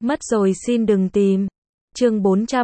Mất rồi xin đừng tìm. Chương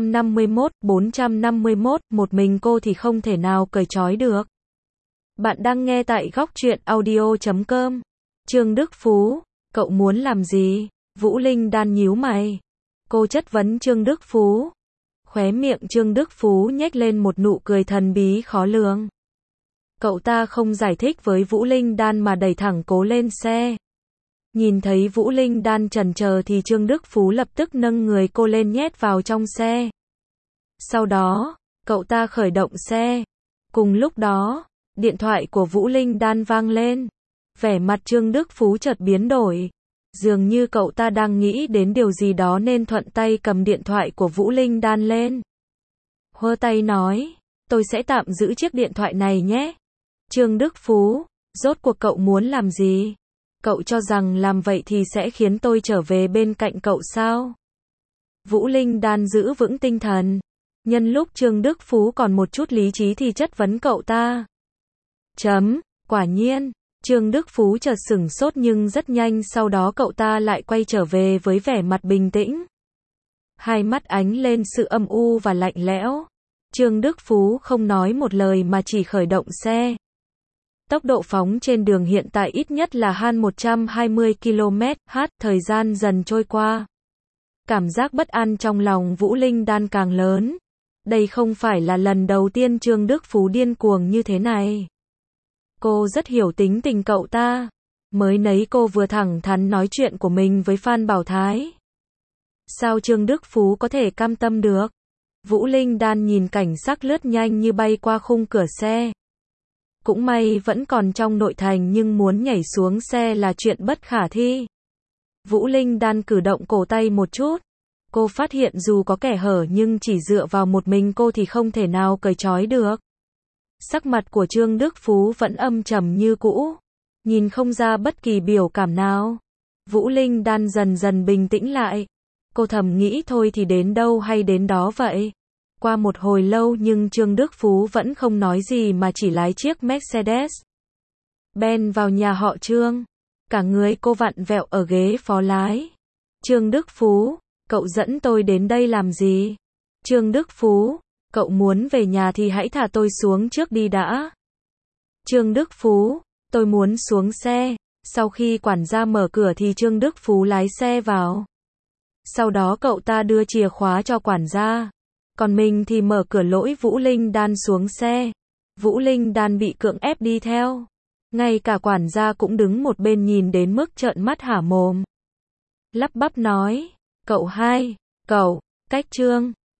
451, một mình cô thì không thể nào cởi trói được. Bạn đang nghe tại góc truyện audio.com. Trương Đức Phú, cậu muốn làm gì? Vũ Linh đan nhíu mày. Cô chất vấn Trương Đức Phú. Khóe miệng Trương Đức Phú nhếch lên một nụ cười thần bí khó lường. Cậu ta không giải thích với Vũ Linh đan mà đẩy thẳng cô lên xe. Nhìn thấy Vũ Linh đan chần chờ thì Trương Đức Phú lập tức nâng người cô lên nhét vào trong xe. Sau đó, cậu ta khởi động xe. Cùng lúc đó, điện thoại của Vũ Linh đan vang lên. Vẻ mặt Trương Đức Phú chợt biến đổi. Dường như cậu ta đang nghĩ đến điều gì đó nên thuận tay cầm điện thoại của Vũ Linh đan lên. Hơ tay nói, tôi sẽ tạm giữ chiếc điện thoại này nhé. Trương Đức Phú, rốt cuộc cậu muốn làm gì? Cậu cho rằng làm vậy thì sẽ khiến tôi trở về bên cạnh cậu sao? Vũ Linh đan giữ vững tinh thần. Nhân lúc Trương Đức Phú còn một chút lý trí thì chất vấn cậu ta. Quả nhiên, Trương Đức Phú chợt sửng sốt nhưng rất nhanh sau đó cậu ta lại quay trở về với vẻ mặt bình tĩnh. Hai mắt ánh lên sự âm u và lạnh lẽo. Trương Đức Phú không nói một lời mà chỉ khởi động xe. Tốc độ phóng trên đường hiện tại ít nhất là hơn 120 km/h, thời gian dần trôi qua. Cảm giác bất an trong lòng Vũ Linh đan càng lớn. Đây không phải là lần đầu tiên Trương Đức Phú điên cuồng như thế này. Cô rất hiểu tính tình cậu ta. Mới nấy cô vừa thẳng thắn nói chuyện của mình với Phan Bảo Thái. Sao Trương Đức Phú có thể cam tâm được? Vũ Linh đan nhìn cảnh sắc lướt nhanh như bay qua khung cửa xe. Cũng may vẫn còn trong nội thành nhưng muốn nhảy xuống xe là chuyện bất khả thi. Vũ Linh đan cử động cổ tay một chút. Cô phát hiện dù có kẻ hở nhưng chỉ dựa vào một mình cô thì không thể nào cởi trói được. Sắc mặt của Trương Đức Phú vẫn âm trầm như cũ. Nhìn không ra bất kỳ biểu cảm nào. Vũ Linh đan dần dần bình tĩnh lại. Cô thầm nghĩ thôi thì đến đâu hay đến đó vậy. Qua một hồi lâu nhưng Trương Đức Phú vẫn không nói gì mà chỉ lái chiếc Mercedes Benz vào nhà họ Trương. Cả người cô vặn vẹo ở ghế phó lái. Trương Đức Phú, cậu dẫn tôi đến đây làm gì? Trương Đức Phú, cậu muốn về nhà thì hãy thả tôi xuống trước đi đã. Trương Đức Phú, tôi muốn xuống xe. Sau khi quản gia mở cửa thì Trương Đức Phú lái xe vào. Sau đó cậu ta đưa chìa khóa cho quản gia. Còn mình thì mở cửa lỗi Vũ Linh đan xuống xe. Vũ Linh đan bị cưỡng ép đi theo. Ngay cả quản gia cũng đứng một bên nhìn đến mức trợn mắt há mồm. Lắp bắp nói, cậu hai, cậu, cách Trương